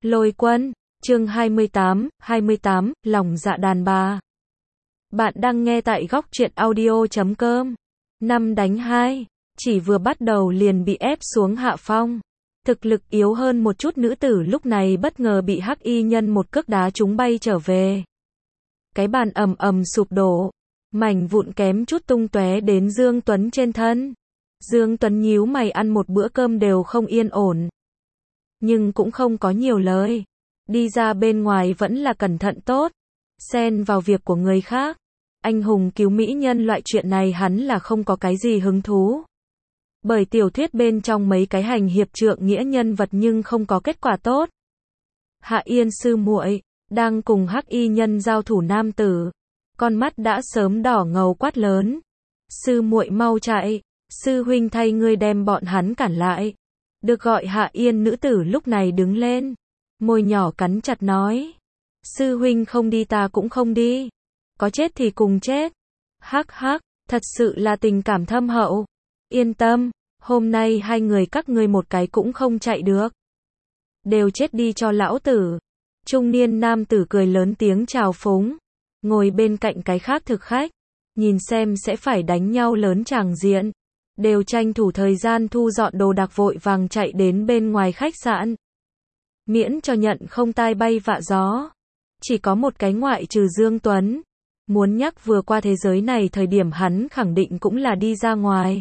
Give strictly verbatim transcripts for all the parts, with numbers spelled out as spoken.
Lôi Quân, chương hai mươi tám, hai mươi tám, lòng dạ đàn bà. Bạn đang nghe tại góc truyện audio chấm com. Năm đánh hai, chỉ vừa bắt đầu liền bị ép xuống hạ phong. Thực lực yếu hơn một chút nữ tử lúc này bất ngờ bị hắc y nhân một cước đá trúng bay trở về. Cái bàn ầm ầm sụp đổ, mảnh vụn kém chút tung tóe đến Dương Tuấn trên thân. Dương Tuấn nhíu mày, ăn một bữa cơm đều không yên ổn. Nhưng cũng không có nhiều lời. Đi ra bên ngoài vẫn là cẩn thận tốt. Xen vào việc của người khác. Anh hùng cứu mỹ nhân loại chuyện này hắn là không có cái gì hứng thú. Bởi tiểu thuyết bên trong mấy cái hành hiệp trượng nghĩa nhân vật nhưng không có kết quả tốt. Hạ Yên sư muội đang cùng hắc y nhân giao thủ nam tử. Con mắt đã sớm đỏ ngầu quát lớn. Sư muội mau chạy. Sư huynh thay ngươi đem bọn hắn cản lại. Được gọi Hạ Yên nữ tử lúc này đứng lên. Môi nhỏ cắn chặt nói. Sư huynh không đi ta cũng không đi. Có chết thì cùng chết. Hắc hắc, thật sự là tình cảm thâm hậu. Yên tâm, hôm nay hai người các ngươi một cái cũng không chạy được. Đều chết đi cho lão tử. Trung niên nam tử cười lớn tiếng chào phúng. Ngồi bên cạnh cái khác thực khách. Nhìn xem sẽ phải đánh nhau lớn tràng diện. Đều tranh thủ thời gian thu dọn đồ đạc vội vàng chạy đến bên ngoài khách sạn. Miễn cho nhận không tai bay vạ gió. Chỉ có một cái ngoại trừ Dương Tuấn. Muốn nhắc vừa qua thế giới này thời điểm hắn khẳng định cũng là đi ra ngoài.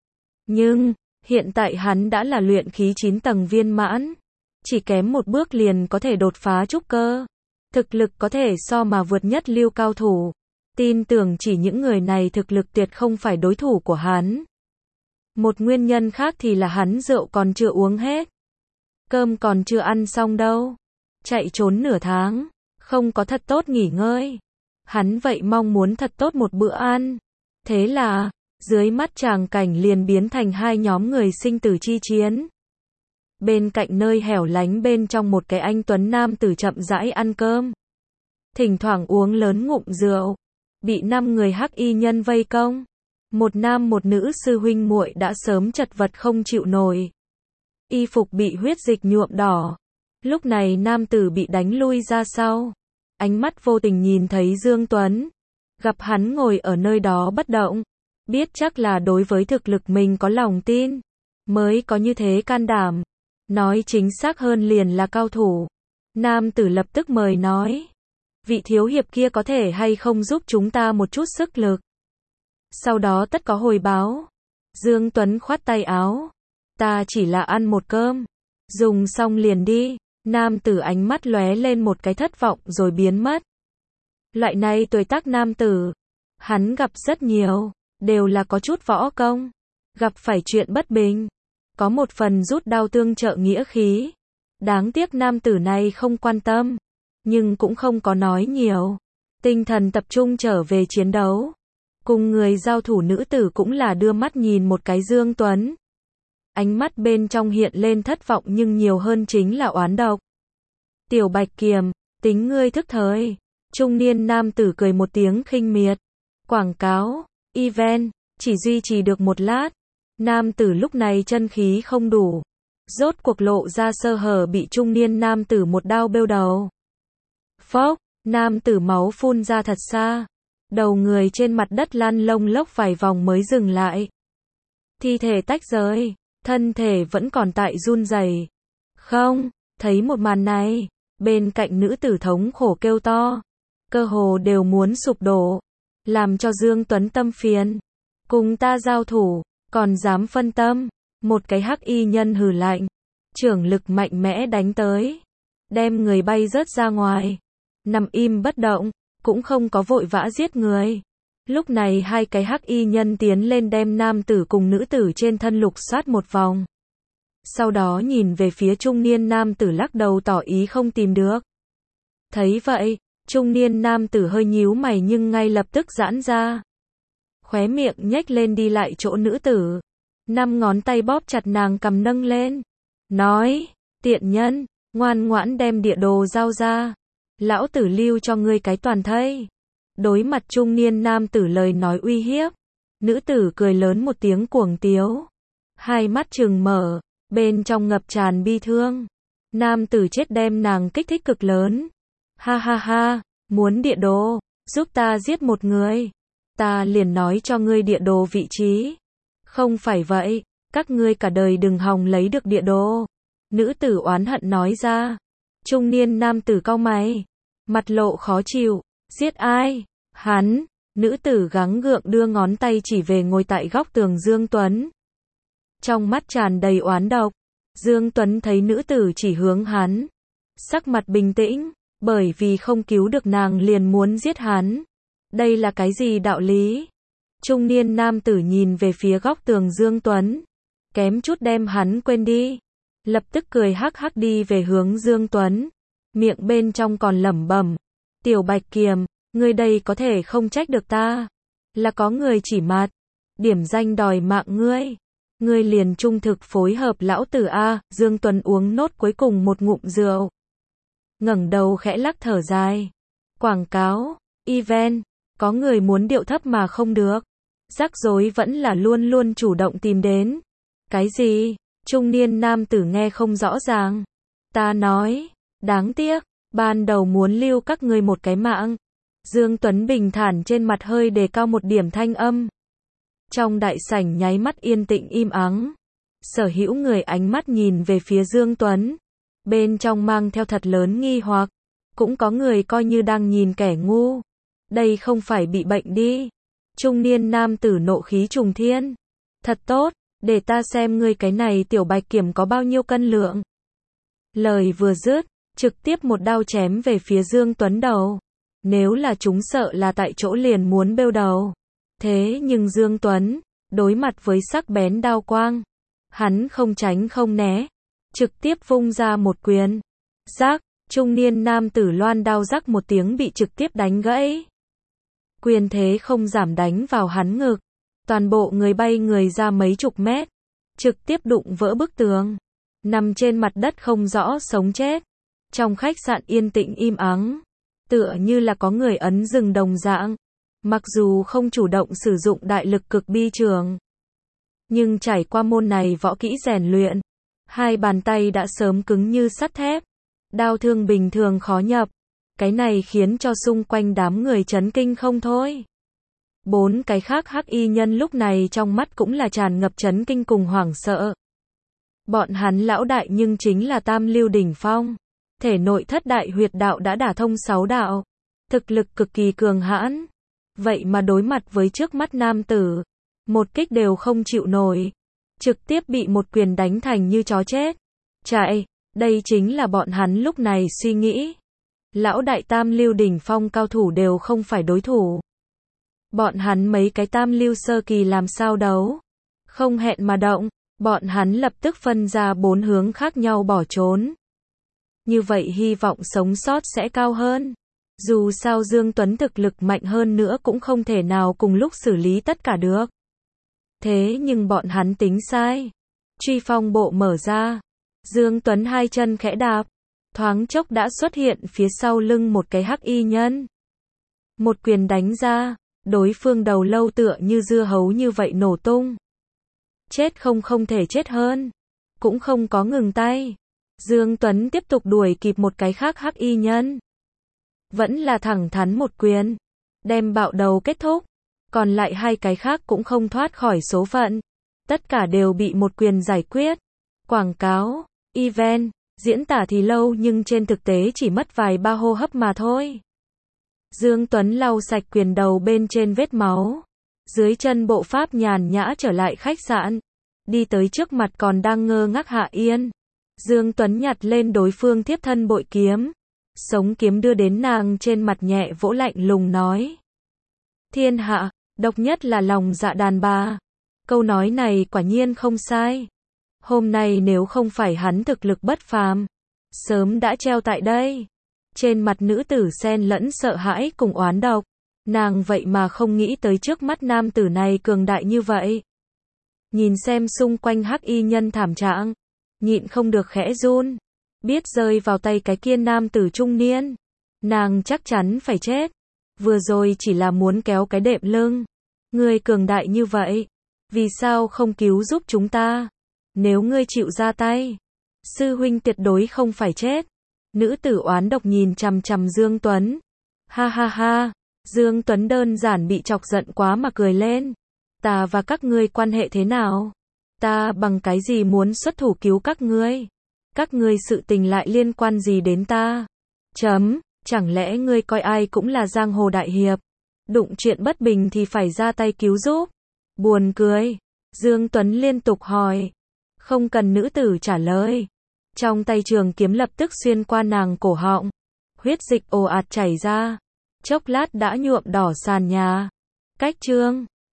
Nhưng, hiện tại hắn đã là luyện khí chín tầng viên mãn. Chỉ kém một bước liền có thể đột phá trúc cơ. Thực lực có thể so mà vượt nhất lưu cao thủ. Tin tưởng chỉ những người này thực lực tuyệt không phải đối thủ của hắn. Một nguyên nhân khác thì là hắn rượu còn chưa uống hết. Cơm còn chưa ăn xong đâu. Chạy trốn nửa tháng. Không có thật tốt nghỉ ngơi. Hắn vậy mong muốn thật tốt một bữa ăn. Thế là, dưới mắt tràng cảnh liền biến thành hai nhóm người sinh tử chi chiến. Bên cạnh nơi hẻo lánh bên trong một cái anh tuấn nam tử chậm rãi ăn cơm. Thỉnh thoảng uống lớn ngụm rượu. Bị năm người hắc y nhân vây công. Một nam một nữ sư huynh muội đã sớm chật vật không chịu nổi. Y phục bị huyết dịch nhuộm đỏ. Lúc này nam tử bị đánh lui ra sau. Ánh mắt vô tình nhìn thấy Dương Tuấn. Gặp hắn ngồi ở nơi đó bất động. Biết chắc là đối với thực lực mình có lòng tin. Mới có như thế can đảm. Nói chính xác hơn liền là cao thủ. Nam tử lập tức mời nói. Vị thiếu hiệp kia có thể hay không giúp chúng ta một chút sức lực. Sau đó tất có hồi báo. Dương Tuấn khoát tay áo. Ta chỉ là ăn một cơm. Dùng xong liền đi. Nam tử ánh mắt lóe lên một cái thất vọng rồi biến mất. Loại này tuổi tác nam tử. Hắn gặp rất nhiều. Đều là có chút võ công. Gặp phải chuyện bất bình. Có một phần rút đao tương trợ nghĩa khí. Đáng tiếc nam tử này không quan tâm. Nhưng cũng không có nói nhiều. Tinh thần tập trung trở về chiến đấu. Cùng người giao thủ nữ tử cũng là đưa mắt nhìn một cái Dương Tuấn. Ánh mắt bên trong hiện lên thất vọng nhưng nhiều hơn chính là oán độc. Tiểu Bạch Kiềm, tính ngươi thức thời. Trung niên nam tử cười một tiếng khinh miệt. Quảng cáo, event, chỉ duy trì được một lát. Nam tử lúc này chân khí không đủ. Rốt cuộc lộ ra sơ hở bị trung niên nam tử một đao bêu đầu. Phốc, nam tử máu phun ra thật xa. Đầu người trên mặt đất lăn lông lốc vài vòng mới dừng lại. Thi thể tách rời, thân thể vẫn còn tại run rẩy. Không, thấy một màn này, bên cạnh nữ tử thống khổ kêu to. Cơ hồ đều muốn sụp đổ. Làm cho Dương Tuấn tâm phiền. Cùng ta giao thủ, còn dám phân tâm. Một cái hắc y nhân hừ lạnh. Trưởng lực mạnh mẽ đánh tới. Đem người bay rớt ra ngoài. Nằm im bất động. Cũng không có vội vã giết người. Lúc này hai cái hắc y nhân tiến lên đem nam tử cùng nữ tử trên thân lục soát một vòng. Sau đó nhìn về phía trung niên nam tử lắc đầu tỏ ý không tìm được. Thấy vậy, trung niên nam tử hơi nhíu mày nhưng ngay lập tức giãn ra. Khóe miệng nhếch lên đi lại chỗ nữ tử. Năm ngón tay bóp chặt nàng cầm nâng lên. Nói, tiện nhân, ngoan ngoãn đem địa đồ giao ra. Lão tử lưu cho ngươi cái toàn thây. Đối mặt trung niên nam tử lời nói uy hiếp. Nữ tử cười lớn một tiếng cuồng tiếu. Hai mắt trừng mở. Bên trong ngập tràn bi thương. Nam tử chết đem nàng kích thích cực lớn. Ha ha ha, muốn địa đồ, giúp ta giết một người. Ta liền nói cho ngươi địa đồ vị trí. Không phải vậy, các ngươi cả đời đừng hòng lấy được địa đồ. Nữ tử oán hận nói ra. Trung niên nam tử cau mày, mặt lộ khó chịu. Giết ai? Hắn. Nữ tử gắng gượng đưa ngón tay chỉ về ngồi tại góc tường Dương Tuấn. Trong mắt tràn đầy oán độc. Dương Tuấn thấy nữ tử chỉ hướng hắn. Sắc mặt bình tĩnh, bởi vì không cứu được nàng liền muốn giết hắn. Đây là cái gì đạo lý? Trung niên nam tử nhìn về phía góc tường Dương Tuấn. Kém chút đem hắn quên đi. Lập tức cười hắc hắc đi về hướng Dương Tuấn. Miệng bên trong còn lẩm bẩm. Tiểu Bạch Kiềm, ngươi đây có thể không trách được ta. Là có người chỉ mặt. Điểm danh đòi mạng ngươi. Ngươi liền trung thực phối hợp lão tử A. Dương Tuấn uống nốt cuối cùng một ngụm rượu. Ngẩng đầu khẽ lắc thở dài. Quảng cáo, event, có người muốn điệu thấp mà không được. Rắc rối vẫn là luôn luôn chủ động tìm đến. Cái gì? Trung niên nam tử nghe không rõ ràng. Ta nói, đáng tiếc, ban đầu muốn lưu các ngươi một cái mạng. Dương Tuấn bình thản trên mặt hơi đề cao một điểm thanh âm. Trong đại sảnh nháy mắt yên tĩnh im ắng. Sở hữu người ánh mắt nhìn về phía Dương Tuấn. Bên trong mang theo thật lớn nghi hoặc. Cũng có người coi như đang nhìn kẻ ngu. Đây không phải bị bệnh đi. Trung niên nam tử nộ khí trùng thiên. Thật tốt, để ta xem ngươi cái này tiểu Bạch Kiểm có bao nhiêu cân lượng. Lời vừa dứt, trực tiếp một đao chém về phía Dương Tuấn đầu. Nếu là chúng sợ là tại chỗ liền muốn bêu đầu. Thế nhưng Dương Tuấn, đối mặt với sắc bén đao quang. Hắn không tránh không né. Trực tiếp vung ra một quyền. Rắc, trung niên nam tử loan đao rắc một tiếng bị trực tiếp đánh gãy. Quyền thế không giảm đánh vào hắn ngực. Toàn bộ người bay người ra mấy chục mét. Trực tiếp đụng vỡ bức tường. Nằm trên mặt đất không rõ sống chết. Trong khách sạn yên tĩnh im ắng. Tựa như là có người ấn dừng đồng dạng. Mặc dù không chủ động sử dụng đại lực cực bi trường. Nhưng trải qua môn này võ kỹ rèn luyện. Hai bàn tay đã sớm cứng như sắt thép. Đao thương bình thường khó nhập. Cái này khiến cho xung quanh đám người chấn kinh không thôi. Bốn cái khác hắc y nhân lúc này trong mắt cũng là tràn ngập chấn kinh cùng hoảng sợ. Bọn hắn lão đại nhưng chính là tam lưu đỉnh phong. Thể nội thất đại huyệt đạo đã đả thông sáu đạo. Thực lực cực kỳ cường hãn. Vậy mà đối mặt với trước mắt nam tử. Một kích đều không chịu nổi. Trực tiếp bị một quyền đánh thành như chó chết. Chạy, đây chính là bọn hắn lúc này suy nghĩ. Lão đại tam lưu đỉnh phong cao thủ đều không phải đối thủ. Bọn hắn mấy cái tam lưu sơ kỳ làm sao đấu. Không hẹn mà động, bọn hắn lập tức phân ra bốn hướng khác nhau bỏ trốn. Như vậy hy vọng sống sót sẽ cao hơn. Dù sao Dương Tuấn thực lực mạnh hơn nữa cũng không thể nào cùng lúc xử lý tất cả được. Thế nhưng bọn hắn tính sai. Truy phong bộ mở ra. Dương Tuấn hai chân khẽ đạp. Thoáng chốc đã xuất hiện phía sau lưng một cái hắc y nhân. Một quyền đánh ra. Đối phương đầu lâu tựa như dưa hấu như vậy nổ tung. Chết không không thể chết hơn. Cũng không có ngừng tay. Dương Tuấn tiếp tục đuổi kịp một cái khác hắc y nhân. Vẫn là thẳng thắn một quyền. Đem bạo đầu kết thúc. Còn lại hai cái khác cũng không thoát khỏi số phận. Tất cả đều bị một quyền giải quyết. Quảng cáo, event, diễn tả thì lâu nhưng trên thực tế chỉ mất vài ba hô hấp mà thôi. Dương Tuấn lau sạch quyền đầu bên trên vết máu. Dưới chân bộ pháp nhàn nhã trở lại khách sạn. Đi tới trước mặt còn đang ngơ ngác Hạ Yên. Dương Tuấn nhặt lên đối phương thiếp thân bội kiếm. Sống kiếm đưa đến nàng trên mặt nhẹ vỗ lạnh lùng nói. Thiên hạ, độc nhất là lòng dạ đàn bà. Câu nói này quả nhiên không sai. Hôm nay nếu không phải hắn thực lực bất phàm, sớm đã treo tại đây. Trên mặt nữ tử xen lẫn sợ hãi cùng oán độc. Nàng vậy mà không nghĩ tới trước mắt nam tử này cường đại như vậy. Nhìn xem xung quanh hắc y nhân thảm trạng. Nhịn không được khẽ run. Biết rơi vào tay cái kia nam tử trung niên. Nàng chắc chắn phải chết. Vừa rồi chỉ là muốn kéo cái đệm lưng. Ngươi cường đại như vậy. Vì sao không cứu giúp chúng ta? Nếu ngươi chịu ra tay. Sư huynh tuyệt đối không phải chết. Nữ tử oán độc nhìn chằm chằm Dương Tuấn. Ha ha ha, Dương Tuấn đơn giản bị chọc giận quá mà cười lên. Ta và các ngươi quan hệ thế nào? Ta bằng cái gì muốn xuất thủ cứu các ngươi? Các ngươi sự tình lại liên quan gì đến ta? Chấm, chẳng lẽ ngươi coi ai cũng là giang hồ đại hiệp? Đụng chuyện bất bình thì phải ra tay cứu giúp. Buồn cười. Dương Tuấn liên tục hỏi. Không cần nữ tử trả lời. Trong tay trường kiếm lập tức xuyên qua nàng cổ họng. Huyết dịch ồ ạt chảy ra. Chốc lát đã nhuộm đỏ sàn nhà. Cách chương